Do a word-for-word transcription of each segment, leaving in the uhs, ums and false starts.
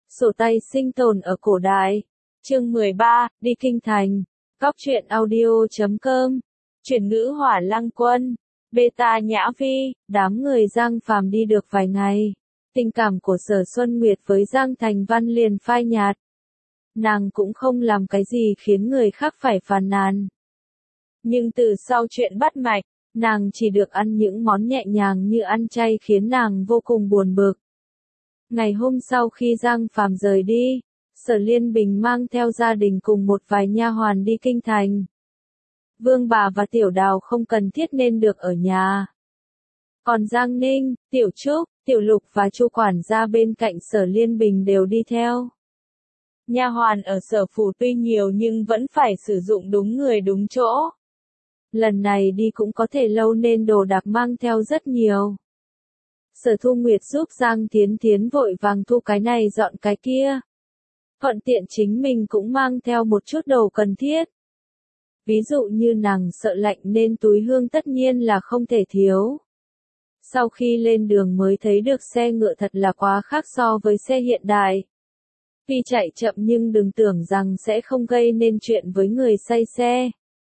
Sổ tay sinh tồn ở cổ đại. Chương mười ba, đi kinh thành. Góc truyện audio chấm com. Chuyển ngữ Hỏa Lăng Quân. Beta Nhã Vi, đám người Giang Phàm đi được vài ngày. Tình cảm của Sở Xuân Nguyệt với Giang Thành Văn liền phai nhạt. Nàng cũng không làm cái gì khiến người khác phải phàn nàn. Nhưng từ sau chuyện bắt mạch, nàng chỉ được ăn những món nhẹ nhàng như ăn chay khiến nàng vô cùng buồn bực. Ngày hôm sau khi Giang Phàm rời đi, Sở Liên Bình mang theo gia đình cùng một vài nha hoàn đi kinh thành. Vương Bà và Tiểu Đào không cần thiết nên được ở nhà. Còn Giang Ninh, Tiểu Trúc, Tiểu Lục và Chu quản gia bên cạnh Sở Liên Bình đều đi theo. Nha hoàn ở Sở phủ tuy nhiều nhưng vẫn phải sử dụng đúng người đúng chỗ. Lần này đi cũng có thể lâu nên đồ đạc mang theo rất nhiều. Sở Thu Nguyệt giúp Giang Thiến Thiến vội vàng thu cái này dọn cái kia. Thuận tiện chính mình cũng mang theo một chút đồ cần thiết. Ví dụ như nàng sợ lạnh nên túi hương tất nhiên là không thể thiếu. Sau khi lên đường mới thấy được xe ngựa thật là quá khác so với xe hiện đại. Tuy chạy chậm nhưng đừng tưởng rằng sẽ không gây nên chuyện với người say xe.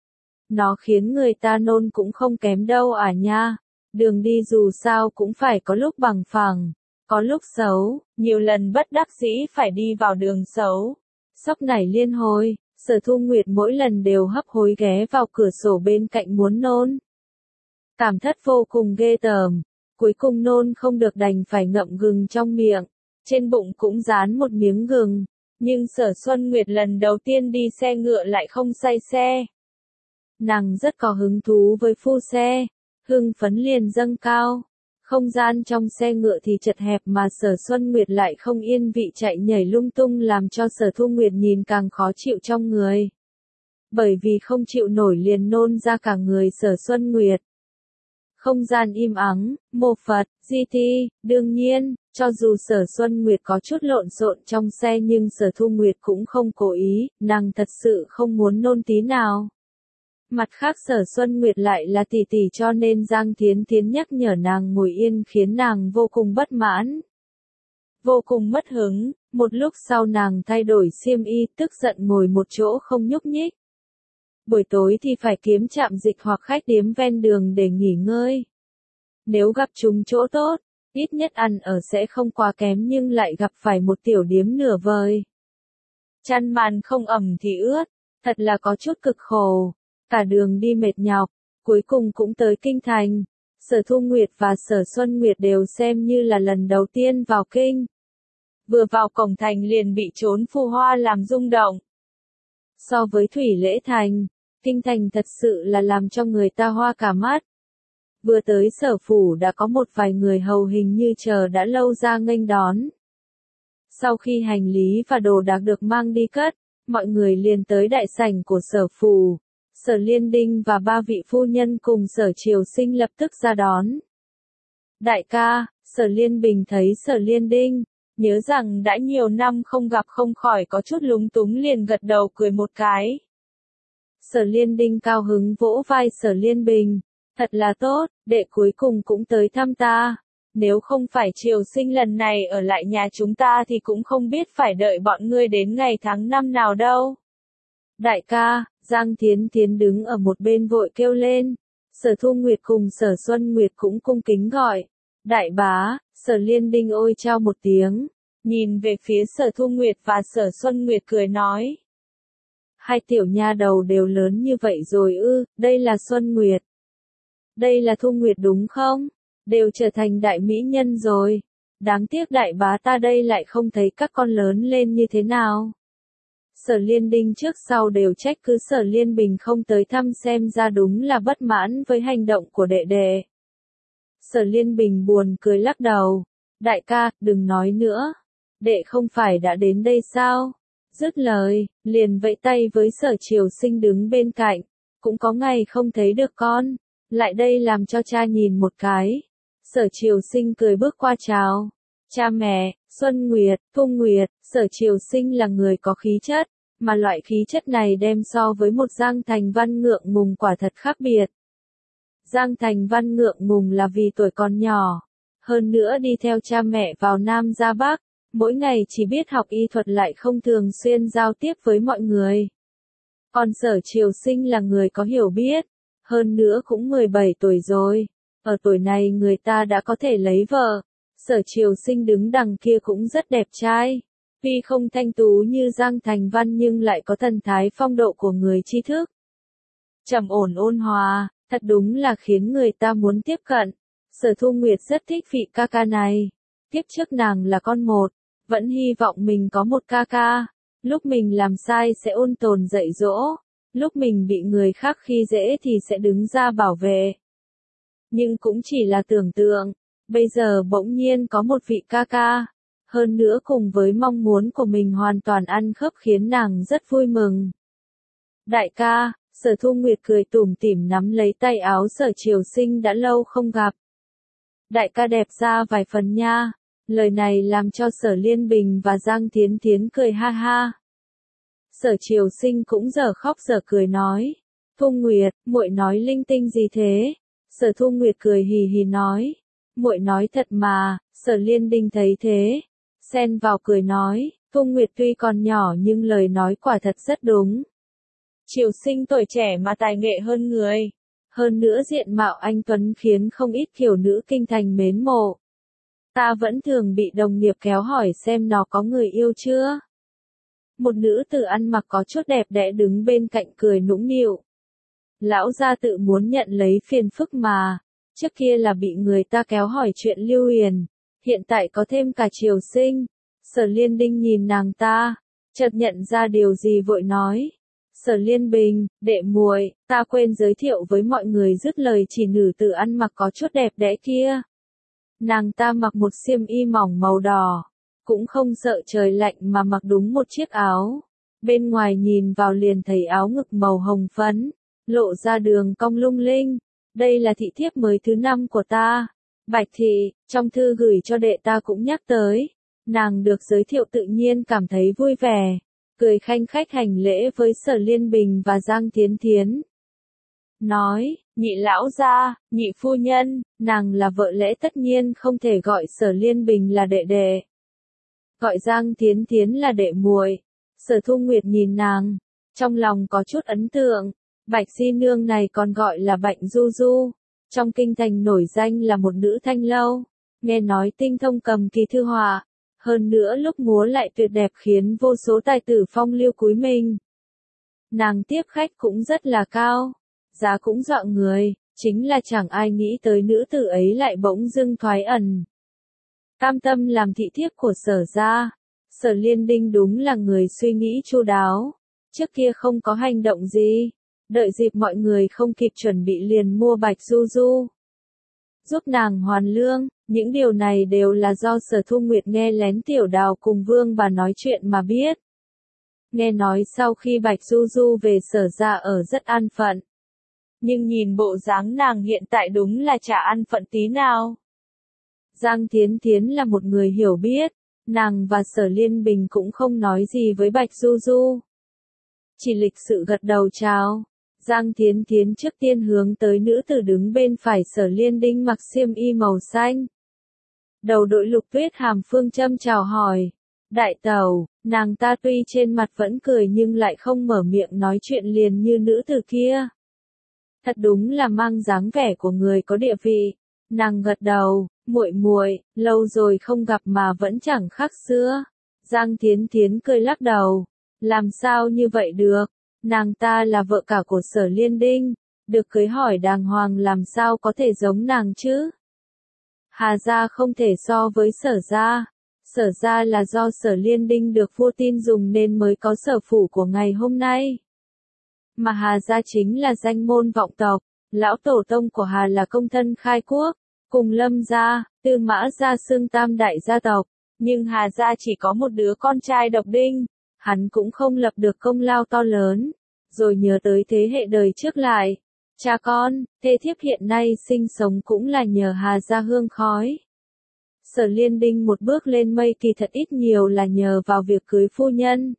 Nó khiến người ta nôn cũng không kém đâu à nha. Đường đi dù sao cũng phải có lúc bằng phẳng, có lúc xấu, nhiều lần bất đắc dĩ phải đi vào đường xấu. Sốc nảy liên hồi, Sở Thu Nguyệt mỗi lần đều hấp hối ghé vào cửa sổ bên cạnh muốn nôn. Cảm thất vô cùng ghê tởm, cuối cùng nôn không được đành phải ngậm gừng trong miệng, trên bụng cũng dán một miếng gừng, nhưng Sở Xuân Nguyệt lần đầu tiên đi xe ngựa lại không say xe. Nàng rất có hứng thú với phu xe. Hưng phấn liền dâng cao. Không gian trong xe ngựa thì chật hẹp mà Sở Xuân Nguyệt lại không yên vị chạy nhảy lung tung làm cho Sở Thu Nguyệt nhìn càng khó chịu trong người. Bởi vì không chịu nổi liền nôn ra cả người Sở Xuân Nguyệt. Không gian im ắng, mộ Phật, di thi, đương nhiên, cho dù Sở Xuân Nguyệt có chút lộn xộn trong xe nhưng Sở Thu Nguyệt cũng không cố ý, nàng thật sự không muốn nôn tí nào. Mặt khác Sở Xuân Nguyệt lại là tỷ tỷ cho nên Giang Thiến Thiến nhắc nhở nàng ngồi yên khiến nàng vô cùng bất mãn. Vô cùng mất hứng, một lúc sau nàng thay đổi xiêm y tức giận ngồi một chỗ không nhúc nhích. Buổi tối thì phải kiếm trạm dịch hoặc khách điếm ven đường để nghỉ ngơi. Nếu gặp chúng chỗ tốt, ít nhất ăn ở sẽ không quá kém nhưng lại gặp phải một tiểu điếm nửa vời. Chăn màn không ẩm thì ướt, thật là có chút cực khổ. Cả đường đi mệt nhọc, cuối cùng cũng tới kinh thành. Sở Thu Nguyệt và Sở Xuân Nguyệt đều xem như là lần đầu tiên vào kinh. Vừa vào cổng thành liền bị trốn phù hoa làm rung động. So với Thủy Lễ Thành, kinh thành thật sự là làm cho người ta hoa cả mắt. Vừa tới Sở phủ đã có một vài người hầu hình như chờ đã lâu ra nghênh đón. Sau khi hành lý và đồ đạc được mang đi cất, mọi người liền tới đại sảnh của Sở phủ. Sở Liên Đinh và ba vị phu nhân cùng Sở Triều Sinh lập tức ra đón. Đại ca, Sở Liên Bình thấy Sở Liên Đinh, nhớ rằng đã nhiều năm không gặp không khỏi có chút lúng túng liền gật đầu cười một cái. Sở Liên Đinh cao hứng vỗ vai Sở Liên Bình, thật là tốt, đệ cuối cùng cũng tới thăm ta. Nếu không phải Triều Sinh lần này ở lại nhà chúng ta thì cũng không biết phải đợi bọn ngươi đến ngày tháng năm nào đâu. Đại ca, Giang Thiến Thiến đứng ở một bên vội kêu lên. Sở Thu Nguyệt cùng Sở Xuân Nguyệt cũng cung kính gọi. Đại bá, Sở Liên Đinh ôi chao một tiếng. Nhìn về phía Sở Thu Nguyệt và Sở Xuân Nguyệt cười nói. Hai tiểu nha đầu đều lớn như vậy rồi ư, đây là Xuân Nguyệt. Đây là Thu Nguyệt đúng không? Đều trở thành đại mỹ nhân rồi. Đáng tiếc đại bá ta đây lại không thấy các con lớn lên như thế nào. Sở Liên Đinh trước sau đều trách cứ Sở Liên Bình không tới thăm xem ra đúng là bất mãn với hành động của đệ đệ. Sở Liên Bình buồn cười lắc đầu. Đại ca, đừng nói nữa. Đệ không phải đã đến đây sao? Dứt lời, liền vẫy tay với Sở Triều Sinh đứng bên cạnh. Cũng có ngày không thấy được con. Lại đây làm cho cha nhìn một cái. Sở Triều Sinh cười bước qua chào. Cha mẹ, Xuân Nguyệt, Thu Nguyệt, Sở Triều Sinh là người có khí chất, mà loại khí chất này đem so với một Giang Thành Văn ngượng ngùng quả thật khác biệt. Giang Thành Văn ngượng ngùng là vì tuổi còn nhỏ, hơn nữa đi theo cha mẹ vào Nam ra Bắc, mỗi ngày chỉ biết học y thuật lại không thường xuyên giao tiếp với mọi người. Còn Sở Triều Sinh là người có hiểu biết, hơn nữa cũng mười bảy tuổi rồi, ở tuổi này người ta đã có thể lấy vợ. Sở Triều Sinh đứng đằng kia cũng rất đẹp trai, tuy không thanh tú như Giang Thành Văn nhưng lại có thần thái phong độ của người tri thức. Trầm ổn ôn hòa, thật đúng là khiến người ta muốn tiếp cận. Sở Thu Nguyệt rất thích vị ca ca này. Tiếp trước nàng là con một, vẫn hy vọng mình có một ca ca. Lúc mình làm sai sẽ ôn tồn dạy dỗ, lúc mình bị người khác khi dễ thì sẽ đứng ra bảo vệ. Nhưng cũng chỉ là tưởng tượng, bây giờ bỗng nhiên có một vị ca ca, hơn nữa cùng với mong muốn của mình hoàn toàn ăn khớp khiến nàng rất vui mừng. Đại ca, Sở Thu Nguyệt cười tủm tỉm nắm lấy tay áo Sở Triều Sinh đã lâu không gặp. Đại ca đẹp ra vài phần nha. Lời này làm cho Sở Liên Bình và Giang Thiến Thiến cười ha ha. Sở Triều Sinh cũng giờ khóc giờ cười nói, Thu Nguyệt, muội nói linh tinh gì thế? Sở Thu Nguyệt cười hì hì nói, muội nói thật mà. Sở Liên Đình thấy thế, xen vào cười nói, Thu Nguyệt tuy còn nhỏ nhưng lời nói quả thật rất đúng. Triều Sinh tuổi trẻ mà tài nghệ hơn người, hơn nữa diện mạo anh tuấn khiến không ít kiều nữ kinh thành mến mộ. Ta vẫn thường bị đồng nghiệp kéo hỏi xem nó có người yêu chưa. Một nữ tử ăn mặc có chút đẹp đẽ đứng bên cạnh cười nũng nịu. Lão gia tự muốn nhận lấy phiền phức mà, trước kia là bị người ta kéo hỏi chuyện Lưu Huyền, hiện tại có thêm cả Triều Sinh. Sở Liên Đinh nhìn nàng ta, chợt nhận ra điều gì vội nói. Sở Liên Bình, đệ muội, ta quên giới thiệu với mọi người, dứt lời chỉ nữ tử ăn mặc có chút đẹp đẽ kia. Nàng ta mặc một xiêm y mỏng màu đỏ, cũng không sợ trời lạnh mà mặc đúng một chiếc áo. Bên ngoài nhìn vào liền thấy áo ngực màu hồng phấn, lộ ra đường cong lung linh. Đây là thị thiếp mới thứ năm của ta. Bạch thị, trong thư gửi cho đệ ta cũng nhắc tới. Nàng được giới thiệu tự nhiên cảm thấy vui vẻ, cười khanh khách hành lễ với Sở Liên Bình và Giang Thiến Thiến. Nói, nhị lão gia, nhị phu nhân, nàng là vợ lẽ tất nhiên không thể gọi Sở Liên Bình là đệ đệ. Gọi Giang Thiến Thiến là đệ muội. Sở Thu Nguyệt nhìn nàng, trong lòng có chút ấn tượng. Bạch di nương này còn gọi là Bạch Du Du, trong kinh thành nổi danh là một nữ thanh lâu, nghe nói tinh thông cầm kỳ thư họa, hơn nữa lúc múa lại tuyệt đẹp khiến vô số tài tử phong lưu cúi mình. Nàng tiếp khách cũng rất là cao, giá cũng dọa người, chính là chẳng ai nghĩ tới nữ tử ấy lại bỗng dưng thoái ẩn. Cam tâm làm thị thiếp của Sở gia. Sở Liên Đinh đúng là người suy nghĩ chu đáo, trước kia không có hành động gì, đợi dịp mọi người không kịp chuẩn bị liền mua Bạch Du Du, giúp nàng hoàn lương. Những điều này đều là do Sở Thu Nguyệt nghe lén Tiểu Đào cùng Vương bà nói chuyện mà biết. Nghe nói sau khi Bạch Du Du về Sở gia ở rất an phận, nhưng nhìn bộ dáng nàng hiện tại đúng là chả an phận tí nào. Giang Thiến Thiến là một người hiểu biết, nàng và Sở Liên Bình cũng không nói gì với Bạch Du Du, chỉ lịch sự gật đầu chào. Giang Thiến Thiến trước tiên hướng tới nữ tử đứng bên phải Sở Liên Đinh mặc xiêm y màu xanh, đầu đội lục tuyết hàm phương châm chào hỏi. Đại tẩu, nàng ta tuy trên mặt vẫn cười nhưng lại không mở miệng nói chuyện liền như nữ tử kia. Thật đúng là mang dáng vẻ của người có địa vị. Nàng gật đầu, muội muội, lâu rồi không gặp mà vẫn chẳng khác xưa. Giang Thiến Thiến cười lắc đầu, làm sao như vậy được, nàng ta là vợ cả của Sở Liên Đinh, được cưới hỏi đàng hoàng làm sao có thể giống nàng chứ. Hà gia không thể so với Sở gia. Sở gia là do Sở Liên Đinh được vua tin dùng nên mới có sở phủ của ngày hôm nay. Mà Hà gia chính là danh môn vọng tộc, lão tổ tông của Hà là công thân khai quốc, cùng Lâm gia, Tư Mã gia xưng tam đại gia tộc, nhưng Hà gia chỉ có một đứa con trai độc đinh, hắn cũng không lập được công lao to lớn, rồi nhớ tới thế hệ đời trước lại, cha con, thê thiếp hiện nay sinh sống cũng là nhờ Hà gia hương khói. Sở Liên Đinh một bước lên mây kỳ thật ít nhiều là nhờ vào việc cưới phu nhân.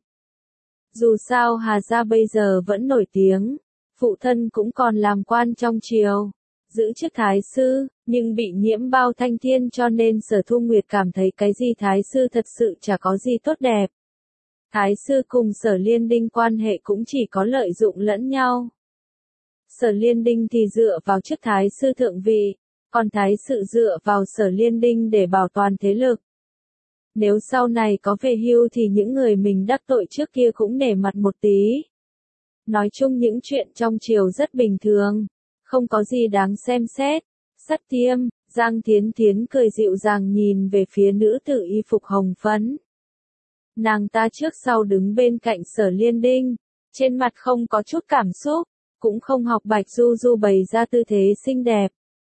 Dù sao Hà gia bây giờ vẫn nổi tiếng, phụ thân cũng còn làm quan trong triều, giữ chức thái sư, nhưng bị nhiễm bao thanh thiên cho nên Sở Thu Nguyệt cảm thấy cái gì thái sư thật sự chả có gì tốt đẹp. Thái sư cùng Sở Liên Đinh quan hệ cũng chỉ có lợi dụng lẫn nhau. Sở Liên Đinh thì dựa vào chức thái sư thượng vị, còn thái sự dựa vào Sở Liên Đinh để bảo toàn thế lực. Nếu sau này có về hưu thì những người mình đắc tội trước kia cũng nể mặt một tí. Nói chung những chuyện trong triều rất bình thường, không có gì đáng xem xét. Sắt Tiêm, Giang Thiến Thiến cười dịu dàng nhìn về phía nữ tử y phục hồng phấn. Nàng ta trước sau đứng bên cạnh Sở Liên Đinh, trên mặt không có chút cảm xúc, cũng không học Bạch Du Du bày ra tư thế xinh đẹp.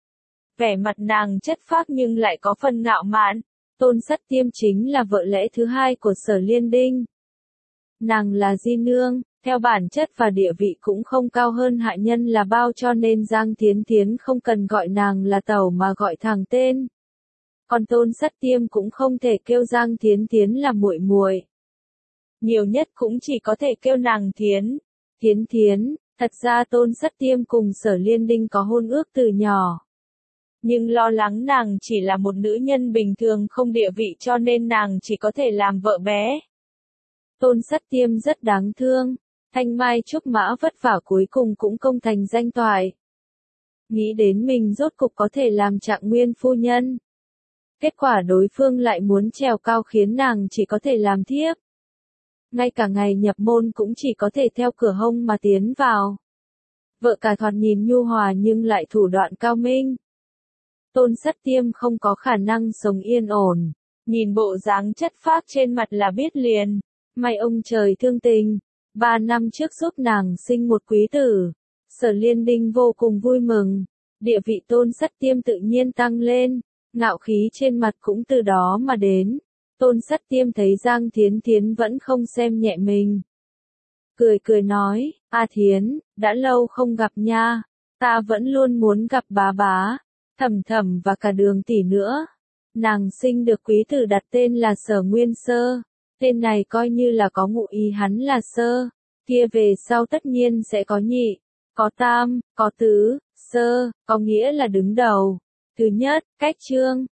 Vẻ mặt nàng chất phác nhưng lại có phần ngạo mạn. Tôn Sắt Tiêm chính là vợ lẽ thứ hai của Sở Liên Đinh. Nàng là di nương, theo bản chất và địa vị cũng không cao hơn hạ nhân là bao, cho nên Giang Thiến Thiến không cần gọi nàng là tẩu mà gọi thẳng tên. Còn Tôn Sắt Tiêm cũng không thể kêu Giang Thiến Thiến là muội muội. Nhiều nhất cũng chỉ có thể kêu nàng Thiến. Thiến Thiến, thật ra Tôn Sắt Tiêm cùng Sở Liên Đinh có hôn ước từ nhỏ. Nhưng lo lắng nàng chỉ là một nữ nhân bình thường không địa vị cho nên nàng chỉ có thể làm vợ bé. Tôn Sắt Tiêm rất đáng thương, thanh mai trúc mã vất vả cuối cùng cũng công thành danh toại. Nghĩ đến mình rốt cục có thể làm Trạng Nguyên phu nhân. Kết quả đối phương lại muốn trèo cao khiến nàng chỉ có thể làm thiếp. Ngay cả ngày nhập môn cũng chỉ có thể theo cửa hông mà tiến vào. Vợ cả thoạt nhìn nhu hòa nhưng lại thủ đoạn cao minh. Tôn Sắt Tiêm không có khả năng sống yên ổn, nhìn bộ dáng chất phác trên mặt là biết liền, may ông trời thương tình, ba năm trước giúp nàng sinh một quý tử. Sở Liên Đinh vô cùng vui mừng, địa vị Tôn Sắt Tiêm tự nhiên tăng lên, ngạo khí trên mặt cũng từ đó mà đến. Tôn Sắt Tiêm thấy Giang Thiến Thiến vẫn không xem nhẹ mình. Cười cười nói, A Thiến, đã lâu không gặp nha, ta vẫn luôn muốn gặp bá bá. Thẩm Thẩm và cả Đường tỷ nữa. Nàng sinh được quý tử đặt tên là Sở Nguyên Sơ. Tên này coi như là có ngụ ý hắn là sơ. Kia về sau tất nhiên sẽ có nhị, có tam, có tứ, sơ, có nghĩa là đứng đầu. Thứ nhất, cách chương,